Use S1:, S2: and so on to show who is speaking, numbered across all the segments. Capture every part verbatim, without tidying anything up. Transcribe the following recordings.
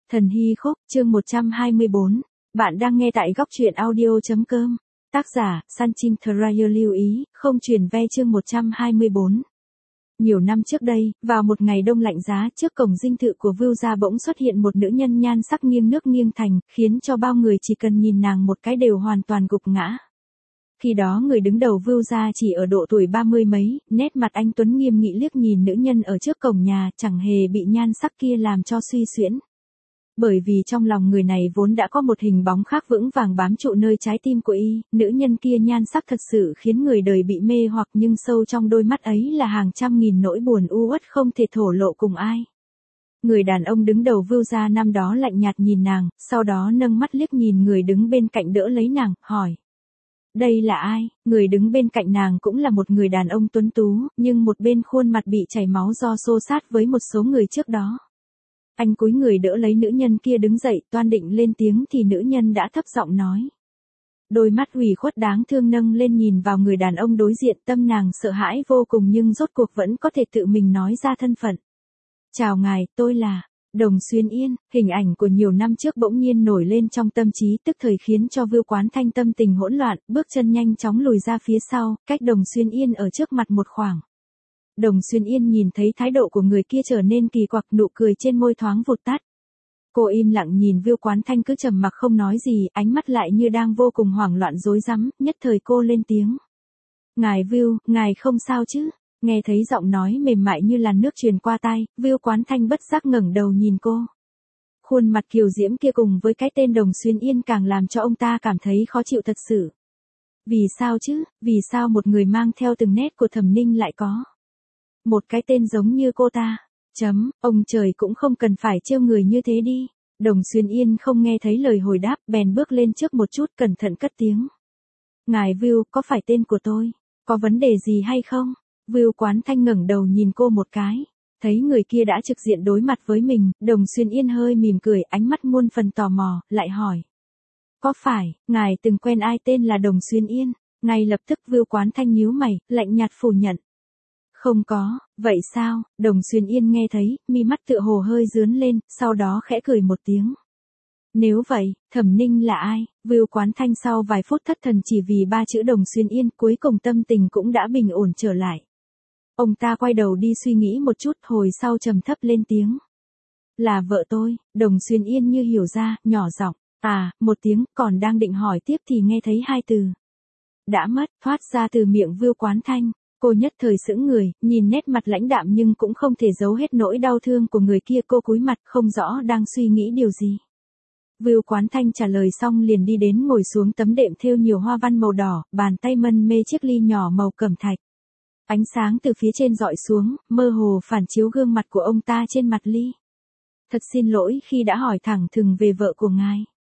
S1: Thần Hy Khúc, chương một trăm hai mươi bốn. Bạn đang nghe tại góc truyện audio.com. Tác giả, Sanchin Thrayer lưu ý, không truyền ve chương một trăm hai mươi bốn. Nhiều năm trước đây, vào một ngày đông lạnh giá, trước cổng dinh thự của Vưu gia bỗng xuất hiện một nữ nhân nhan sắc nghiêng nước nghiêng thành, khiến cho bao người chỉ cần nhìn nàng một cái đều hoàn toàn gục ngã. Khi đó người đứng đầu Vưu gia chỉ ở độ tuổi ba mươi mấy, nét mặt anh tuấn nghiêm nghị liếc nhìn nữ nhân ở trước cổng nhà, chẳng hề bị nhan sắc kia làm cho suy xuyễn. Bởi vì trong lòng người này vốn đã có một hình bóng khác vững vàng bám trụ nơi trái tim của y, nữ nhân kia nhan sắc thật sự khiến người đời bị mê hoặc, nhưng sâu trong đôi mắt ấy là hàng trăm nghìn nỗi buồn u uất không thể thổ lộ cùng ai. Người đàn ông đứng đầu Vưu gia năm đó lạnh nhạt nhìn nàng, sau đó nâng mắt liếc nhìn người đứng bên cạnh đỡ lấy nàng, hỏi: "Đây là ai?" Người đứng bên cạnh nàng cũng là một người đàn ông tuấn tú, nhưng một bên khuôn mặt bị chảy máu do xô xát với một số người trước đó. Anh cúi người đỡ lấy nữ nhân kia đứng dậy, toan định lên tiếng thì nữ nhân đã thấp giọng nói. Đôi mắt ủy khuất đáng thương nâng lên nhìn vào người đàn ông đối diện, tâm nàng sợ hãi vô cùng nhưng rốt cuộc vẫn có thể tự mình nói ra thân phận. "Chào ngài, tôi là Đồng Xuyên Yên." Hình ảnh của nhiều năm trước bỗng nhiên nổi lên trong tâm trí, tức thời khiến cho Vưu Quán Thanh tâm tình hỗn loạn, bước chân nhanh chóng lùi ra phía sau, cách Đồng Xuyên Yên ở trước mặt một khoảng. Đồng Xuyên Yên nhìn thấy thái độ của người kia trở nên kỳ quặc, nụ cười trên môi thoáng vụt tắt. Cô im lặng nhìn Vưu Quán Thanh cứ trầm mặc không nói gì, ánh mắt lại như đang vô cùng hoảng loạn rối rắm, nhất thời cô lên tiếng. "Ngài Vưu, ngài không sao chứ?" Nghe thấy giọng nói mềm mại như làn nước truyền qua tai, Vưu Quán Thanh bất giác ngẩng đầu nhìn cô. Khuôn mặt kiều diễm kia cùng với cái tên Đồng Xuyên Yên càng làm cho ông ta cảm thấy khó chịu thật sự. Vì sao chứ, vì sao một người mang theo từng nét của Thẩm Ninh lại có một cái tên giống như cô ta? Chấm, ông trời cũng không cần phải trêu người như thế đi. Đồng Xuyên Yên không nghe thấy lời hồi đáp, bèn bước lên trước một chút cẩn thận cất tiếng. "Ngài Vưu, có phải tên của tôi? Có vấn đề gì hay không?" Vưu Quán Thanh ngẩng đầu nhìn cô một cái. Thấy người kia đã trực diện đối mặt với mình, Đồng Xuyên Yên hơi mỉm cười, ánh mắt muôn phần tò mò, lại hỏi. "Có phải, ngài từng quen ai tên là Đồng Xuyên Yên?" Ngay lập tức Vưu Quán Thanh nhíu mày, lạnh nhạt phủ nhận. "Không có." "Vậy sao?" Đồng Xuyên Yên nghe thấy, mi mắt tựa hồ hơi rướn lên, sau đó khẽ cười một tiếng. "Nếu vậy, Thẩm Ninh là ai?" Vưu Quán Thanh sau vài phút thất thần chỉ vì ba chữ Đồng Xuyên Yên, cuối cùng tâm tình cũng đã bình ổn trở lại. Ông ta quay đầu đi suy nghĩ một chút, hồi sau trầm thấp lên tiếng. "Là vợ tôi." Đồng Xuyên Yên như hiểu ra, nhỏ giọng. "À," một tiếng, còn đang định hỏi tiếp thì nghe thấy hai từ "đã mất" thoát ra từ miệng Vưu Quán Thanh. Cô nhất thời sững người, nhìn nét mặt lãnh đạm nhưng cũng không thể giấu hết nỗi đau thương của người kia, cô cúi mặt không rõ đang suy nghĩ điều gì. Vưu Quán Thanh trả lời xong liền đi đến ngồi xuống tấm đệm thêu nhiều hoa văn màu đỏ, bàn tay mân mê chiếc ly nhỏ màu cẩm thạch. Ánh sáng từ phía trên dọi xuống, mơ hồ phản chiếu gương mặt của ông ta trên mặt ly. "Thật xin lỗi khi đã hỏi thẳng thừng về vợ của ngài."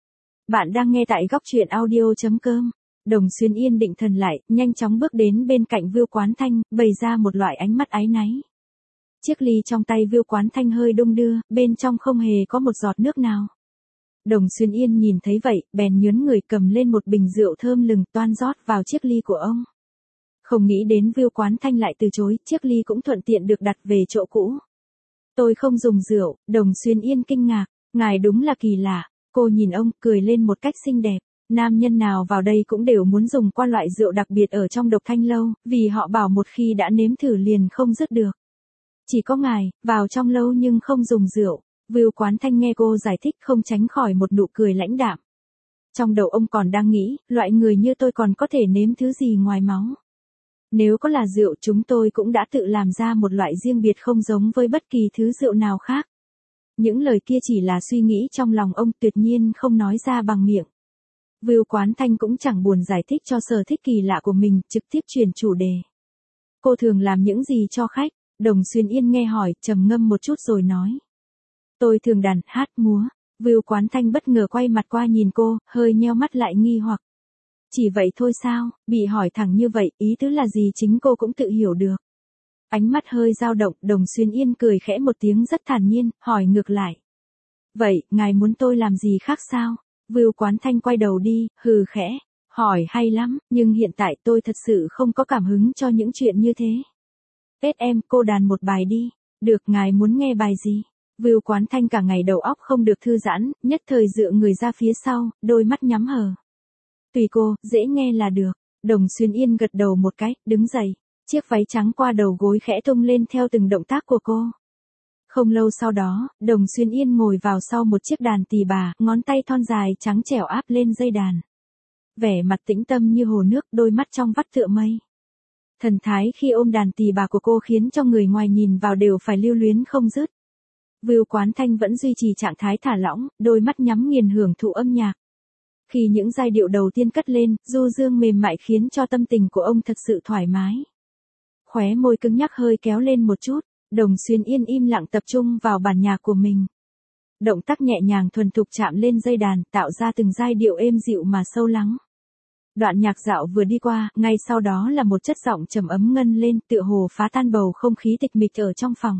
S1: Bạn đang nghe tại góc truyện audio.com. Đồng Xuyên Yên định thần lại, nhanh chóng bước đến bên cạnh Vưu Quán Thanh, bày ra một loại ánh mắt áy náy. Chiếc ly trong tay Vưu Quán Thanh hơi đung đưa, bên trong không hề có một giọt nước nào. Đồng Xuyên Yên nhìn thấy vậy, bèn nhớn người cầm lên một bình rượu thơm lừng toan rót vào chiếc ly của ông. Không nghĩ đến Vưu Quán Thanh lại từ chối, chiếc ly cũng thuận tiện được đặt về chỗ cũ. "Tôi không dùng rượu." Đồng Xuyên Yên kinh ngạc. "Ngài đúng là kỳ lạ." Cô nhìn ông, cười lên một cách xinh đẹp. Nam nhân nào vào đây cũng đều muốn dùng qua loại rượu đặc biệt ở trong Độc Thanh lâu, vì họ bảo một khi đã nếm thử liền không dứt được. Chỉ có ngài, vào trong lâu nhưng không dùng rượu. Vưu Quán Thanh nghe cô giải thích không tránh khỏi một nụ cười lãnh đạm. Trong đầu ông còn đang nghĩ, loại người như tôi còn có thể nếm thứ gì ngoài máu. Nếu có là rượu chúng tôi cũng đã tự làm ra một loại riêng biệt không giống với bất kỳ thứ rượu nào khác. Những lời kia chỉ là suy nghĩ trong lòng ông, tuyệt nhiên không nói ra bằng miệng. Vưu Quán Thanh cũng chẳng buồn giải thích cho sở thích kỳ lạ của mình, trực tiếp chuyển chủ đề. "Cô thường làm những gì cho khách?" Đồng Xuyên Yên nghe hỏi, trầm ngâm một chút rồi nói. "Tôi thường đàn, hát, múa." Vưu Quán Thanh bất ngờ quay mặt qua nhìn cô, hơi nheo mắt lại nghi hoặc. "Chỉ vậy thôi sao?" Bị hỏi thẳng như vậy, ý tứ là gì chính cô cũng tự hiểu được. Ánh mắt hơi dao động, Đồng Xuyên Yên cười khẽ một tiếng rất thản nhiên, hỏi ngược lại. "Vậy, ngài muốn tôi làm gì khác sao?" Vưu Quán Thanh quay đầu đi, hừ khẽ. "Hỏi hay lắm, nhưng hiện tại tôi thật sự không có cảm hứng cho những chuyện như thế." "Ết em, cô đàn một bài đi." "Được, ngài muốn nghe bài gì?" Vưu Quán Thanh cả ngày đầu óc không được thư giãn, nhất thời dựa người ra phía sau, đôi mắt nhắm hờ. Tùy cô, dễ nghe là được. Đồng Xuyên Yên gật đầu một cái, đứng dậy. Chiếc váy trắng qua đầu gối khẽ tung lên theo từng động tác của cô. Không lâu sau đó, Đồng Xuyên Yên ngồi vào sau một chiếc đàn tỳ bà, ngón tay thon dài trắng trẻo áp lên dây đàn. Vẻ mặt tĩnh tâm như hồ nước, đôi mắt trong vắt tựa mây. Thần thái khi ôm đàn tỳ bà của cô khiến cho người ngoài nhìn vào đều phải lưu luyến không dứt. Vưu Quán Thanh vẫn duy trì trạng thái thả lỏng, đôi mắt nhắm nghiền hưởng thụ âm nhạc. Khi những giai điệu đầu tiên cất lên, du dương mềm mại khiến cho tâm tình của ông thật sự thoải mái. Khóe môi cứng nhắc hơi kéo lên một chút, Đồng Xuyên Yên im lặng tập trung vào bản nhạc của mình. Động tác nhẹ nhàng thuần thục chạm lên dây đàn, tạo ra từng giai điệu êm dịu mà sâu lắng. Đoạn nhạc dạo vừa đi qua, ngay sau đó là một chất giọng trầm ấm ngân lên, tựa hồ phá tan bầu không khí tịch mịch ở trong phòng.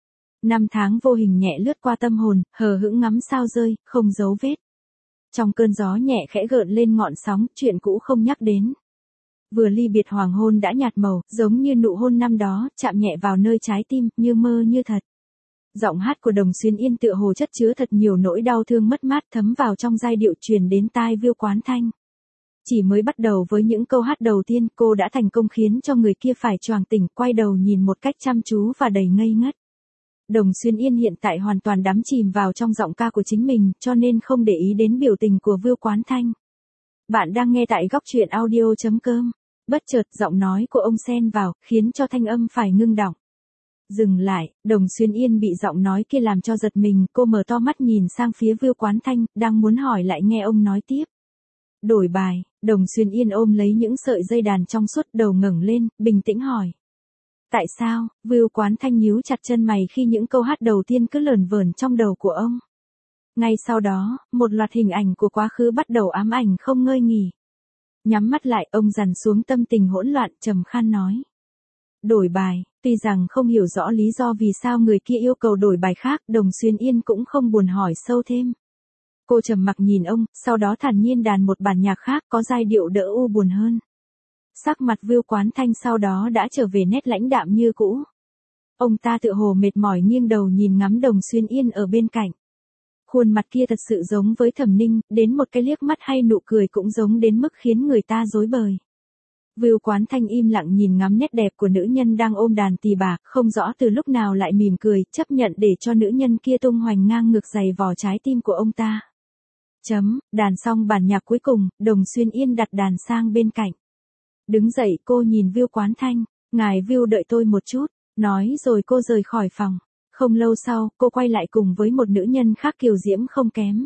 S1: Năm tháng vô hình nhẹ lướt qua tâm hồn, hờ hững ngắm sao rơi, không dấu vết. Trong cơn gió nhẹ khẽ gợn lên ngọn sóng, chuyện cũ không nhắc đến. Vừa ly biệt hoàng hôn đã nhạt màu, giống như nụ hôn năm đó, chạm nhẹ vào nơi trái tim, như mơ như thật. Giọng hát của Đồng Xuyên Yên tựa hồ chất chứa thật nhiều nỗi đau thương mất mát thấm vào trong giai điệu truyền đến tai Vưu Quán Thanh. Chỉ mới bắt đầu với những câu hát đầu tiên, cô đã thành công khiến cho người kia phải choàng tỉnh, quay đầu nhìn một cách chăm chú và đầy ngây ngất. Đồng Xuyên Yên hiện tại hoàn toàn đắm chìm vào trong giọng ca của chính mình, cho nên không để ý đến biểu tình của Vưu Quán Thanh. Bạn đang nghe tại góc truyện audio chấm com. Bất chợt giọng nói của ông xen vào, khiến cho thanh âm phải ngưng đọng. Dừng lại, Đồng Xuyên Yên bị giọng nói kia làm cho giật mình, cô mở to mắt nhìn sang phía Vưu Quán Thanh, đang muốn hỏi lại nghe ông nói tiếp. Đổi bài, Đồng Xuyên Yên ôm lấy những sợi dây đàn trong suốt, đầu ngẩng lên, bình tĩnh hỏi. Tại sao? Vưu Quán Thanh nhíu chặt chân mày khi những câu hát đầu tiên cứ lởn vởn trong đầu của ông. Ngay sau đó, một loạt hình ảnh của quá khứ bắt đầu ám ảnh không ngơi nghỉ. Nhắm mắt lại, ông dằn xuống tâm tình hỗn loạn, trầm khan nói. Đổi bài, tuy rằng không hiểu rõ lý do vì sao người kia yêu cầu đổi bài khác, Đồng Xuyên Yên cũng không buồn hỏi sâu thêm. Cô trầm mặc nhìn ông, sau đó thản nhiên đàn một bản nhạc khác có giai điệu đỡ u buồn hơn. Sắc mặt Vưu Quán Thanh sau đó đã trở về nét lãnh đạm như cũ. Ông ta tựa hồ mệt mỏi nghiêng đầu nhìn ngắm Đồng Xuyên Yên ở bên cạnh. Khuôn mặt kia thật sự giống với Thẩm Ninh, đến một cái liếc mắt hay nụ cười cũng giống đến mức khiến người ta rối bời. Vưu Quán Thanh im lặng nhìn ngắm nét đẹp của nữ nhân đang ôm đàn tỳ bà, không rõ từ lúc nào lại mỉm cười, chấp nhận để cho nữ nhân kia tung hoành ngang ngược giày vò trái tim của ông ta. Chấm, đàn xong bản nhạc cuối cùng, Đồng Xuyên Yên đặt đàn sang bên cạnh. Đứng dậy cô nhìn Vưu Quán Thanh, ngài Vưu đợi tôi một chút, nói rồi cô rời khỏi phòng. Không lâu sau, cô quay lại cùng với một nữ nhân khác kiều diễm không kém.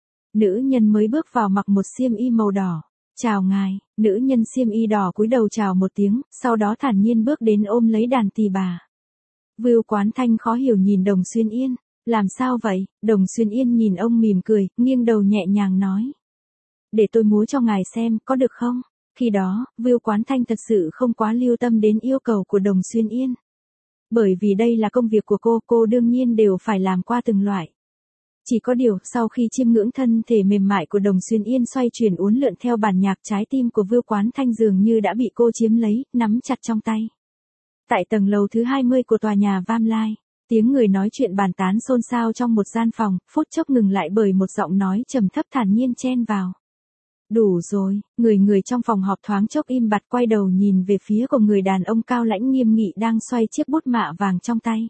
S1: Nữ nhân mới bước vào mặc một xiêm y màu đỏ. Chào ngài, nữ nhân xiêm y đỏ cúi đầu chào một tiếng, sau đó thản nhiên bước đến ôm lấy đàn tỳ bà. Vưu Quán Thanh khó hiểu nhìn Đồng Xuyên Yên, làm sao vậy? Đồng Xuyên Yên nhìn ông mỉm cười, nghiêng đầu nhẹ nhàng nói. Để tôi múa cho ngài xem, có được không? Khi đó, Vưu Quán Thanh thật sự không quá lưu tâm đến yêu cầu của Đồng Xuyên Yên. Bởi vì đây là công việc của cô, cô đương nhiên đều phải làm qua từng loại. Chỉ có điều, sau khi chiêm ngưỡng thân thể mềm mại của Đồng Xuyên Yên xoay chuyển uốn lượn theo bản nhạc, trái tim của Vưu Quán Thanh dường như đã bị cô chiếm lấy, nắm chặt trong tay. Tại tầng lầu thứ hai mươi của tòa nhà Vam Lai, tiếng người nói chuyện bàn tán xôn xao trong một gian phòng, phút chốc ngừng lại bởi một giọng nói trầm thấp thản nhiên chen vào. Đủ rồi, người người trong phòng họp thoáng chốc im bặt, quay đầu nhìn về phía của người đàn ông cao lãnh nghiêm nghị đang xoay chiếc bút mạ vàng trong tay.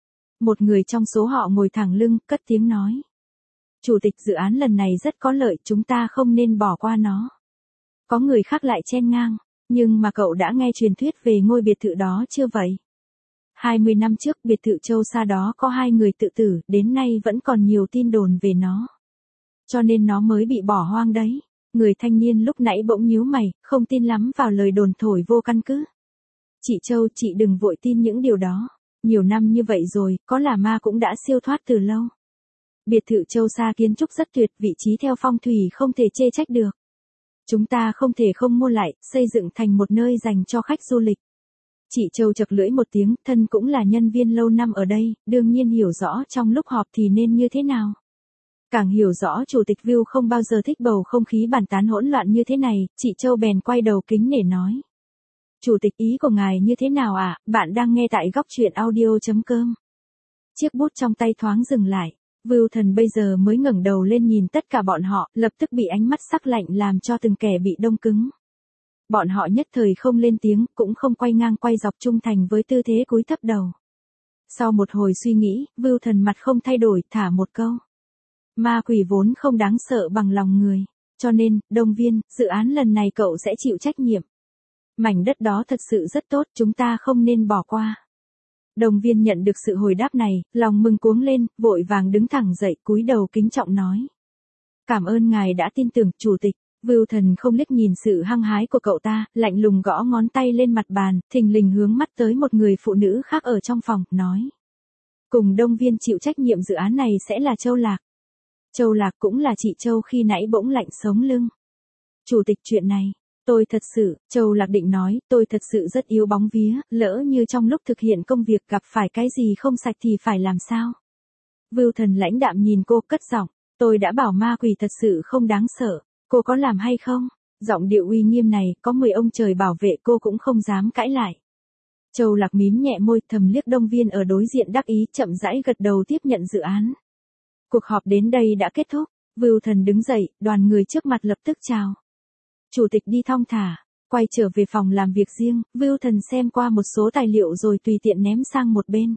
S1: Một người trong số họ ngồi thẳng lưng, cất tiếng nói. Chủ tịch, dự án lần này rất có lợi, chúng ta không nên bỏ qua nó. Có người khác lại chen ngang, nhưng mà cậu đã nghe truyền thuyết về ngôi biệt thự đó chưa vậy? hai mươi năm trước, biệt thự Châu Sa đó có hai người tự tử, đến nay vẫn còn nhiều tin đồn về nó. Cho nên nó mới bị bỏ hoang đấy. Người thanh niên lúc nãy bỗng nhíu mày, không tin lắm vào lời đồn thổi vô căn cứ. Chị Châu, chị đừng vội tin những điều đó. Nhiều năm như vậy rồi, có là ma cũng đã siêu thoát từ lâu. Biệt thự Châu Sa kiến trúc rất tuyệt, vị trí theo phong thủy không thể chê trách được. Chúng ta không thể không mua lại, xây dựng thành một nơi dành cho khách du lịch. Chị Châu chật lưỡi một tiếng, thân cũng là nhân viên lâu năm ở đây, đương nhiên hiểu rõ trong lúc họp thì nên như thế nào. Càng hiểu rõ chủ tịch Vưu không bao giờ thích bầu không khí bàn tán hỗn loạn như thế này, chị Châu bèn quay đầu kính nể nói. Chủ tịch, ý của ngài như thế nào ạ? À? Bạn đang nghe tại góc truyện audio chấm com. chiếc bút trong tay thoáng dừng lại. Vưu Thần bây giờ mới ngẩng đầu lên nhìn tất cả bọn họ, lập tức bị ánh mắt sắc lạnh làm cho từng kẻ bị đông cứng. Bọn họ nhất thời không lên tiếng, cũng không quay ngang quay dọc trung thành với tư thế cúi thấp đầu. Sau một hồi suy nghĩ, Vưu Thần mặt không thay đổi, thả một câu. Ma quỷ vốn không đáng sợ bằng lòng người. Cho nên, Đông Viên, dự án lần này cậu sẽ chịu trách nhiệm. Mảnh đất đó thật sự rất tốt, chúng ta không nên bỏ qua. Đông Viên nhận được sự hồi đáp này, lòng mừng cuống lên, vội vàng đứng thẳng dậy, cúi đầu kính trọng nói. Cảm ơn ngài đã tin tưởng, chủ tịch. Vưu Thần không liếc nhìn sự hăng hái của cậu ta, lạnh lùng gõ ngón tay lên mặt bàn, thình lình hướng mắt tới một người phụ nữ khác ở trong phòng, nói. Cùng Đông Viên chịu trách nhiệm dự án này sẽ là Châu Lạc. Châu Lạc cũng là chị Châu khi nãy bỗng lạnh sống lưng. Chủ tịch, chuyện này, tôi thật sự, Châu Lạc định nói, tôi thật sự rất yếu bóng vía, lỡ như trong lúc thực hiện công việc gặp phải cái gì không sạch thì phải làm sao? Vưu Thần lãnh đạm nhìn cô, cất giọng, tôi đã bảo ma quỷ thật sự không đáng sợ, cô có làm hay không? Giọng điệu uy nghiêm này, có mười ông trời bảo vệ cô cũng không dám cãi lại. Châu Lạc mím nhẹ môi, thầm liếc Đông Viên ở đối diện đắc ý, chậm rãi gật đầu tiếp nhận dự án. Cuộc họp đến đây đã kết thúc, Vưu Thần đứng dậy, đoàn người trước mặt lập tức chào. Chủ tịch đi thong thả, quay trở về phòng làm việc riêng, Vưu Thần xem qua một số tài liệu rồi tùy tiện ném sang một bên.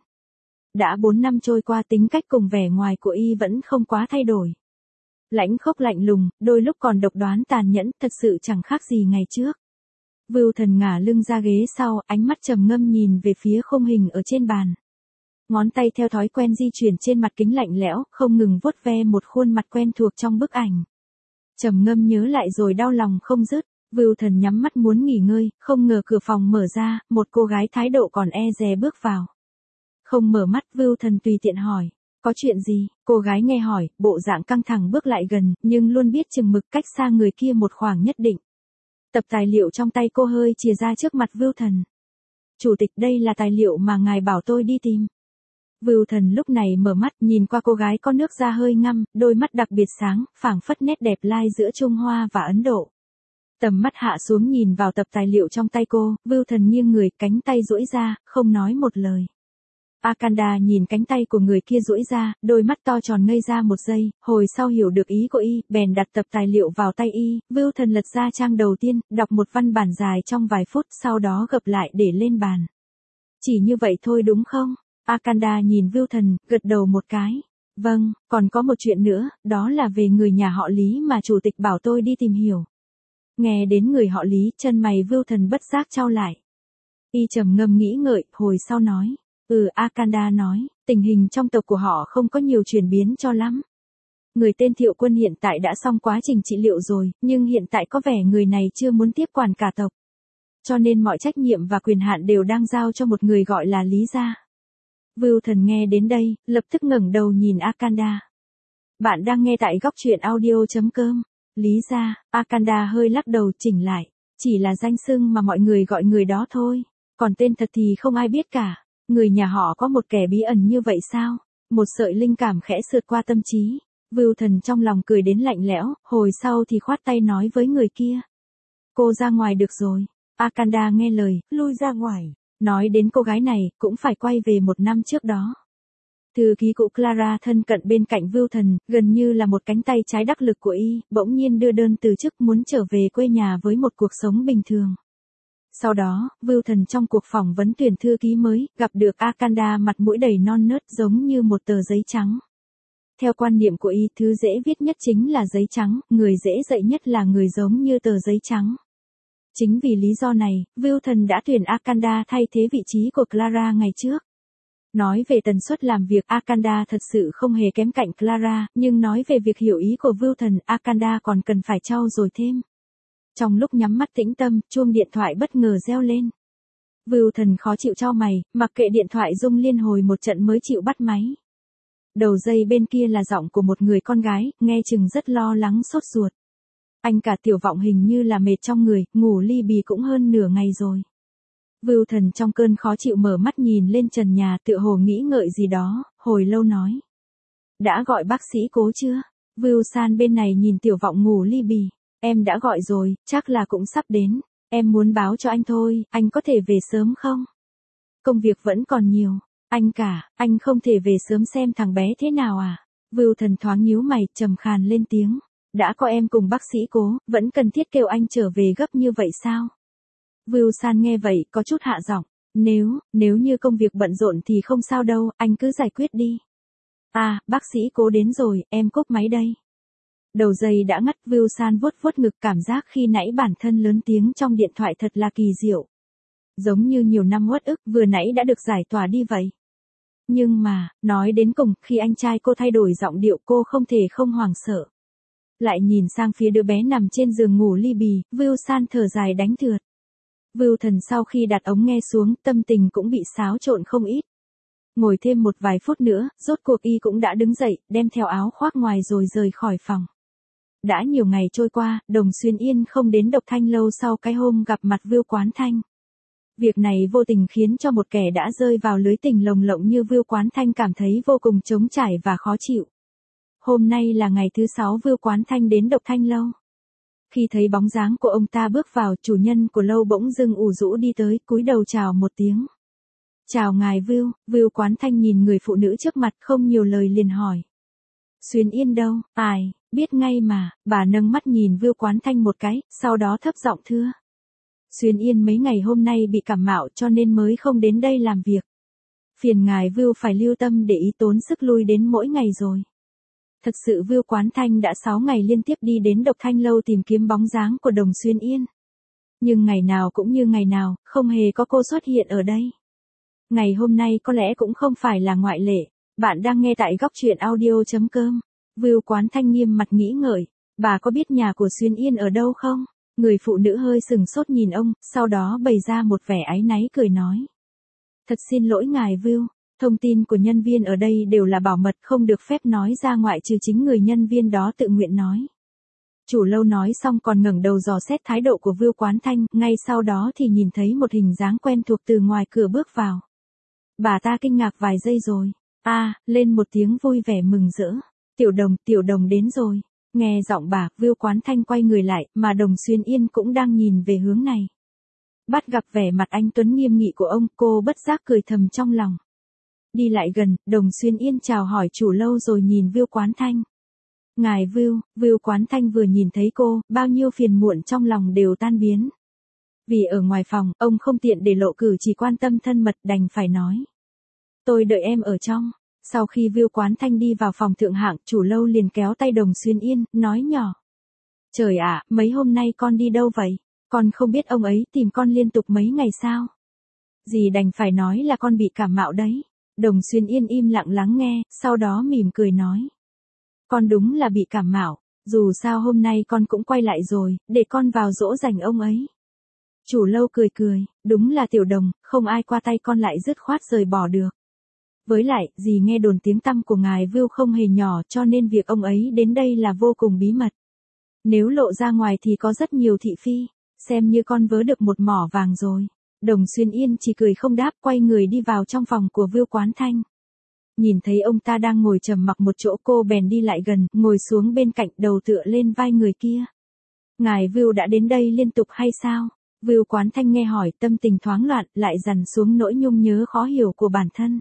S1: Đã bốn năm trôi qua, tính cách cùng vẻ ngoài của y vẫn không quá thay đổi. Lãnh khốc lạnh lùng, đôi lúc còn độc đoán tàn nhẫn, thật sự chẳng khác gì ngày trước. Vưu Thần ngả lưng ra ghế sau, ánh mắt trầm ngâm nhìn về phía khung hình ở trên bàn. Ngón tay theo thói quen di chuyển trên mặt kính lạnh lẽo, không ngừng vuốt ve một khuôn mặt quen thuộc trong bức ảnh. Trầm ngâm nhớ lại rồi đau lòng không dứt, Vưu Thần nhắm mắt muốn nghỉ ngơi, không ngờ cửa phòng mở ra, một cô gái thái độ còn e dè bước vào. Không mở mắt, Vưu Thần tùy tiện hỏi, có chuyện gì? Cô gái nghe hỏi, bộ dạng căng thẳng bước lại gần, nhưng luôn biết chừng mực cách xa người kia một khoảng nhất định. Tập tài liệu trong tay cô hơi chìa ra trước mặt Vưu Thần. Chủ tịch, đây là tài liệu mà ngài bảo tôi đi tìm. Vưu Thần lúc này mở mắt, nhìn qua cô gái có nước da hơi ngăm, đôi mắt đặc biệt sáng, phảng phất nét đẹp lai giữa Trung Hoa và Ấn Độ. Tầm mắt hạ xuống nhìn vào tập tài liệu trong tay cô, Vưu Thần nghiêng người, cánh tay duỗi ra, không nói một lời. Akanda nhìn cánh tay của người kia duỗi ra, đôi mắt to tròn ngây ra một giây, hồi sau hiểu được ý của y, bèn đặt tập tài liệu vào tay y. Vưu Thần lật ra trang đầu tiên, đọc một văn bản dài trong vài phút, sau đó gập lại để lên bàn. Chỉ như vậy thôi đúng không? Akanda nhìn Vưu Thần, gật đầu một cái. Vâng, còn có một chuyện nữa, đó là về người nhà họ Lý mà chủ tịch bảo tôi đi tìm hiểu. Nghe đến người họ Lý, chân mày Vưu Thần bất giác chau lại. Y trầm ngâm nghĩ ngợi, hồi sau nói. Ừ, Akanda nói, tình hình trong tộc của họ không có nhiều chuyển biến cho lắm. Người tên Thiệu Quân hiện tại đã xong quá trình trị liệu rồi, nhưng hiện tại có vẻ người này chưa muốn tiếp quản cả tộc. Cho nên mọi trách nhiệm và quyền hạn đều đang giao cho một người gọi là Lý gia. Vưu Thần nghe đến đây, lập tức ngẩng đầu nhìn Akanda. Bạn đang nghe tại góc truyện audio chấm com. Lý gia, Akanda hơi lắc đầu chỉnh lại. Chỉ là danh xưng mà mọi người gọi người đó thôi. Còn tên thật thì không ai biết cả. Người nhà họ có một kẻ bí ẩn như vậy sao? Một sợi linh cảm khẽ sượt qua tâm trí. Vưu Thần trong lòng cười đến lạnh lẽo, hồi sau thì khoát tay nói với người kia. Cô ra ngoài được rồi. Akanda nghe lời, lui ra ngoài. Nói đến cô gái này, cũng phải quay về một năm trước đó. Thư ký cụ Clara thân cận bên cạnh Vưu Thần, gần như là một cánh tay trái đắc lực của y, bỗng nhiên đưa đơn từ chức muốn trở về quê nhà với một cuộc sống bình thường. Sau đó, Vưu Thần trong cuộc phỏng vấn tuyển thư ký mới, gặp được Akanda mặt mũi đầy non nớt giống như một tờ giấy trắng. Theo quan niệm của y, thứ dễ viết nhất chính là giấy trắng, người dễ dạy nhất là người giống như tờ giấy trắng. Chính vì lý do này, Vưu Thần đã tuyển Akanda thay thế vị trí của Clara ngày trước. Nói về tần suất làm việc, Akanda thật sự không hề kém cạnh Clara, nhưng nói về việc hiểu ý của Vưu Thần, Akanda còn cần phải trau dồi thêm. Trong lúc nhắm mắt tĩnh tâm, chuông điện thoại bất ngờ reo lên. Vưu Thần khó chịu chau mày, mặc kệ điện thoại rung liên hồi một trận mới chịu bắt máy. Đầu dây bên kia là giọng của một người con gái, nghe chừng rất lo lắng sốt ruột. Anh cả Tiểu Vọng hình như là mệt trong người, ngủ ly bì cũng hơn nửa ngày rồi. Vưu Thần trong cơn khó chịu mở mắt nhìn lên trần nhà, tựa hồ nghĩ ngợi gì đó, hồi lâu nói. Đã gọi bác sĩ Cố chưa? Vưu San bên này nhìn Tiểu Vọng ngủ ly bì. Em đã gọi rồi, chắc là cũng sắp đến. Em muốn báo cho anh thôi, anh có thể về sớm không? Công việc vẫn còn nhiều. Anh cả, anh không thể về sớm xem thằng bé thế nào à? Vưu Thần thoáng nhíu mày, trầm khàn lên tiếng. Đã có em cùng bác sĩ Cố, vẫn cần thiết kêu anh trở về gấp như vậy sao? Vưu San nghe vậy, có chút hạ giọng. Nếu, nếu như công việc bận rộn thì không sao đâu, anh cứ giải quyết đi. À, bác sĩ Cố đến rồi, em cúp máy đây. Đầu dây đã ngắt, Vưu San vuốt vuốt ngực, cảm giác khi nãy bản thân lớn tiếng trong điện thoại thật là kỳ diệu. Giống như nhiều năm uất ức vừa nãy đã được giải tỏa đi vậy. Nhưng mà, nói đến cùng, khi anh trai cô thay đổi giọng điệu cô không thể không hoảng sợ. Lại nhìn sang phía đứa bé nằm trên giường ngủ li bì, Vưu San thở dài đánh thượt. Vưu Thần sau khi đặt ống nghe xuống, tâm tình cũng bị xáo trộn không ít. Ngồi thêm một vài phút nữa, rốt cuộc y cũng đã đứng dậy, đem theo áo khoác ngoài rồi rời khỏi phòng. Đã nhiều ngày trôi qua, Đồng Xuyên Yên không đến Độc Thanh lâu sau cái hôm gặp mặt Vưu Quán Thanh. Việc này vô tình khiến cho một kẻ đã rơi vào lưới tình lồng lộng như Vưu Quán Thanh cảm thấy vô cùng trống trải và khó chịu. Hôm nay là ngày thứ sáu Vưu Quán Thanh đến Độc Thanh lâu. Khi thấy bóng dáng của ông ta bước vào, chủ nhân của lâu bỗng dưng ủ rũ đi tới, cúi đầu chào một tiếng. Chào ngài Vưu. Vưu Quán Thanh nhìn người phụ nữ trước mặt không nhiều lời liền hỏi. Xuyên Yên đâu? Ai, biết ngay mà. Bà nâng mắt nhìn Vưu Quán Thanh một cái, sau đó thấp giọng thưa. Xuyên Yên mấy ngày hôm nay bị cảm mạo cho nên mới không đến đây làm việc. Phiền ngài Vưu phải lưu tâm để ý tốn sức lui đến mỗi ngày rồi. Thật sự Vưu Quán Thanh đã sáu ngày liên tiếp đi đến Độc Thanh lâu tìm kiếm bóng dáng của Đồng Xuyên Yên. Nhưng ngày nào cũng như ngày nào, không hề có cô xuất hiện ở đây. Ngày hôm nay có lẽ cũng không phải là ngoại lệ. Bạn đang nghe tại góc truyện audio chấm com. Vưu Quán Thanh nghiêm mặt nghĩ ngợi. Bà có biết nhà của Xuyên Yên ở đâu không? Người phụ nữ hơi sừng sốt nhìn ông, sau đó bày ra một vẻ áy náy cười nói. Thật xin lỗi ngài Vưu, thông tin của nhân viên ở đây đều là bảo mật không được phép nói ra ngoại trừ chính người nhân viên đó tự nguyện nói. Chủ lâu nói xong còn ngẩng đầu dò xét thái độ của Vưu Quán Thanh, ngay sau đó thì nhìn thấy một hình dáng quen thuộc từ ngoài cửa bước vào. Bà ta kinh ngạc vài giây rồi, a à, lên một tiếng vui vẻ mừng rỡ. Tiểu Đồng, Tiểu Đồng đến rồi. Nghe giọng bà, Vưu Quán Thanh quay người lại, mà Đồng Xuyên Yên cũng đang nhìn về hướng này. Bắt gặp vẻ mặt anh tuấn nghiêm nghị của ông, cô bất giác cười thầm trong lòng. Đi lại gần, Đồng Xuyên Yên chào hỏi chủ lâu rồi nhìn Vưu Quán Thanh. Ngài Vưu. Vưu Quán Thanh vừa nhìn thấy cô, bao nhiêu phiền muộn trong lòng đều tan biến. Vì ở ngoài phòng, ông không tiện để lộ cử chỉ quan tâm thân mật, đành phải nói. Tôi đợi em ở trong. Sau khi Vưu Quán Thanh đi vào phòng thượng hạng, chủ lâu liền kéo tay Đồng Xuyên Yên, nói nhỏ. Trời ạ, mấy hôm nay con đi đâu vậy? Con không biết ông ấy tìm con liên tục mấy ngày sao? Dì đành phải nói là con bị cảm mạo đấy. Đồng Xuyên Yên im lặng lắng nghe, sau đó mỉm cười nói. Con đúng là bị cảm mạo, dù sao hôm nay con cũng quay lại rồi, để con vào dỗ dành ông ấy. Chủ lâu cười cười, đúng là Tiểu Đồng, không ai qua tay con lại dứt khoát rời bỏ được. Với lại, dì nghe đồn tiếng tăm của ngài Vưu không hề nhỏ cho nên việc ông ấy đến đây là vô cùng bí mật. Nếu lộ ra ngoài thì có rất nhiều thị phi, xem như con vớ được một mỏ vàng rồi. Đồng Xuyên Yên chỉ cười không đáp, quay người đi vào trong phòng của Vưu Quán Thanh. Nhìn thấy ông ta đang ngồi trầm mặc một chỗ, cô bèn đi lại gần, ngồi xuống bên cạnh, đầu tựa lên vai người kia. Ngài Vưu đã đến đây liên tục hay sao? Vưu Quán Thanh nghe hỏi, tâm tình thoáng loạn, lại dằn xuống nỗi nhung nhớ khó hiểu của bản thân.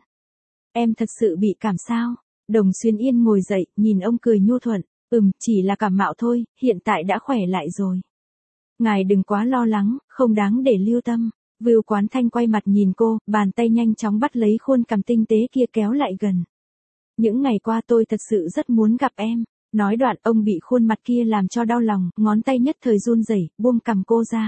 S1: Em thật sự bị cảm sao? Đồng Xuyên Yên ngồi dậy, nhìn ông cười nhu thuận. Ừm, chỉ là cảm mạo thôi, hiện tại đã khỏe lại rồi. Ngài đừng quá lo lắng, không đáng để lưu tâm. Vưu Quán Thanh quay mặt nhìn cô, bàn tay nhanh chóng bắt lấy khuôn cằm tinh tế kia kéo lại gần. Những ngày qua tôi thật sự rất muốn gặp em. Nói đoạn ông bị khuôn mặt kia làm cho đau lòng, ngón tay nhất thời run rẩy, buông cằm cô ra.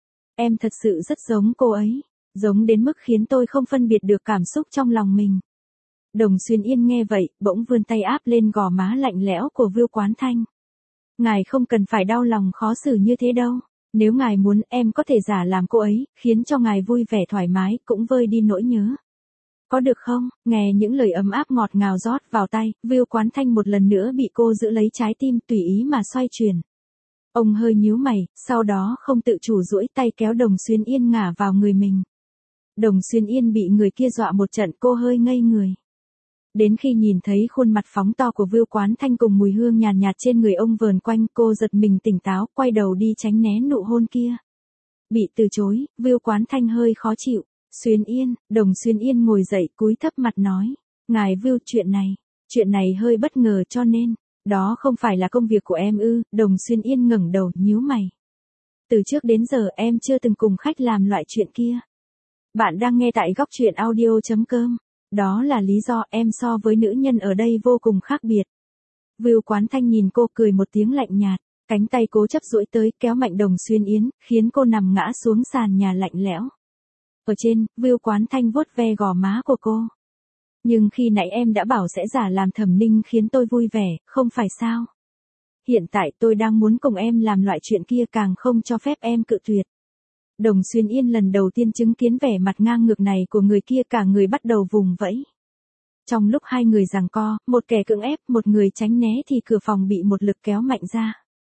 S1: Em thật sự rất giống cô ấy, giống đến mức khiến tôi không phân biệt được cảm xúc trong lòng mình. Đồng Xuyên Yên nghe vậy, bỗng vươn tay áp lên gò má lạnh lẽo của Vưu Quán Thanh. Ngài không cần phải đau lòng khó xử như thế đâu. Nếu ngài muốn, em có thể giả làm cô ấy, khiến cho ngài vui vẻ thoải mái, cũng vơi đi nỗi nhớ. Có được không? Nghe những lời ấm áp ngọt ngào rót vào tay, Vưu Quán Thanh một lần nữa bị cô giữ lấy trái tim, tùy ý mà xoay chuyển. Ông hơi nhíu mày, sau đó không tự chủ duỗi tay kéo Đồng Xuyên Yên ngả vào người mình. Đồng Xuyên Yên bị người kia dọa một trận, cô hơi ngây người. Đến khi nhìn thấy khuôn mặt phóng to của Vưu Quán Thanh cùng mùi hương nhàn nhạt, nhạt trên người ông vờn quanh, cô giật mình tỉnh táo, quay đầu đi tránh né nụ hôn kia. Bị từ chối, Vưu Quán Thanh hơi khó chịu, Xuyến Yên, Đồng Xuyến Yên ngồi dậy cúi thấp mặt nói. Ngài Vưu, chuyện này, chuyện này hơi bất ngờ cho nên, đó không phải là công việc của em ư? Đồng Xuyến Yên ngẩng đầu nhíu mày. Từ trước đến giờ em chưa từng cùng khách làm loại chuyện kia. Bạn đang nghe tại góc truyện audio.com. Đó là lý do em so với nữ nhân ở đây vô cùng khác biệt. Vưu Quán Thanh nhìn cô cười một tiếng lạnh nhạt, cánh tay cố chấp duỗi tới kéo mạnh Đồng Xuyến Yến, khiến cô nằm ngã xuống sàn nhà lạnh lẽo. Ở trên, Vưu Quán Thanh vuốt ve gò má của cô. Nhưng khi nãy em đã bảo sẽ giả làm Thẩm Ninh khiến tôi vui vẻ, không phải sao? Hiện tại tôi đang muốn cùng em làm loại chuyện kia, càng không cho phép em cự tuyệt. Đồng Xuyến Yên lần đầu tiên chứng kiến vẻ mặt ngang ngược này của người kia, cả người bắt đầu vùng vẫy. Trong lúc hai người giằng co, một kẻ cưỡng ép, một người tránh né thì cửa phòng bị một lực kéo mạnh ra.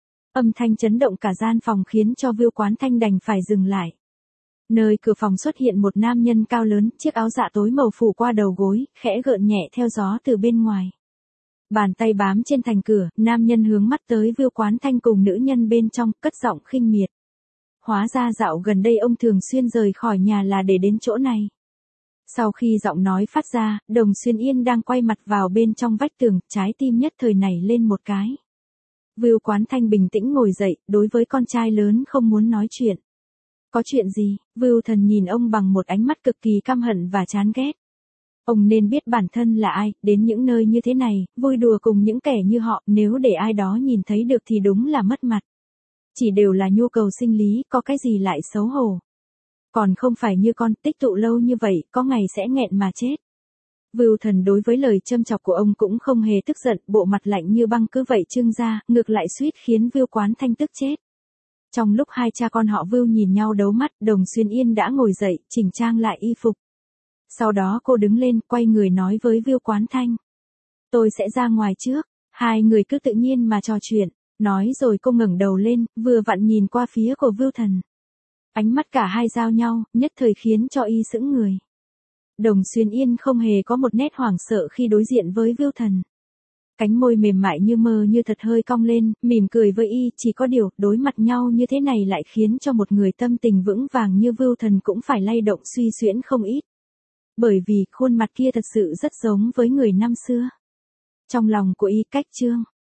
S1: Âm thanh chấn động cả gian phòng khiến cho Vưu Quán Thanh đành phải dừng lại. Nơi cửa phòng xuất hiện một nam nhân cao lớn, chiếc áo dạ tối màu phủ qua đầu gối, khẽ gợn nhẹ theo gió từ bên ngoài. Bàn tay bám trên thành cửa, nam nhân hướng mắt tới Vưu Quán Thanh cùng nữ nhân bên trong, cất giọng khinh miệt. Hóa ra dạo gần đây ông thường xuyên rời khỏi nhà là để đến chỗ này. Sau khi giọng nói phát ra, Đồng Xuyến Yên đang quay mặt vào bên trong vách tường, trái tim nhất thời nảy lên một cái. Vưu Quán Thanh bình tĩnh ngồi dậy, đối với con trai lớn không muốn nói chuyện. Có chuyện gì? Vưu Thần nhìn ông bằng một ánh mắt cực kỳ căm hận và chán ghét. Ông nên biết bản thân là ai, đến những nơi như thế này, vui đùa cùng những kẻ như họ, nếu để ai đó nhìn thấy được thì đúng là mất mặt. Chỉ đều là nhu cầu sinh lý, có cái gì lại xấu hổ. Còn không phải như con, tích tụ lâu như vậy, có ngày sẽ nghẹn mà chết. Vưu Thần đối với lời châm chọc của ông cũng không hề tức giận, bộ mặt lạnh như băng cứ vậy trưng ra, ngược lại suýt khiến Vưu Quán Thanh tức chết. Trong lúc hai cha con họ Vưu nhìn nhau đấu mắt, Đồng Xuyến Yên đã ngồi dậy, chỉnh trang lại y phục. Sau đó cô đứng lên, quay người nói với Vưu Quán Thanh. Tôi sẽ ra ngoài trước, hai người cứ tự nhiên mà trò chuyện. Nói rồi cô ngẩng đầu lên, vừa vặn nhìn qua phía của Vưu Thần. Ánh mắt cả hai giao nhau, nhất thời khiến cho y sững người. Đồng Xuyến Yên không hề có một nét hoảng sợ khi đối diện với Vưu Thần. Cánh môi mềm mại như mơ như thật hơi cong lên, mỉm cười với y, chỉ có điều, đối mặt nhau như thế này lại khiến cho một người tâm tình vững vàng như Vưu Thần cũng phải lay động suy xuyễn không ít. Bởi vì khuôn mặt kia thật sự rất giống với người năm xưa. Trong lòng của y, Cách Trương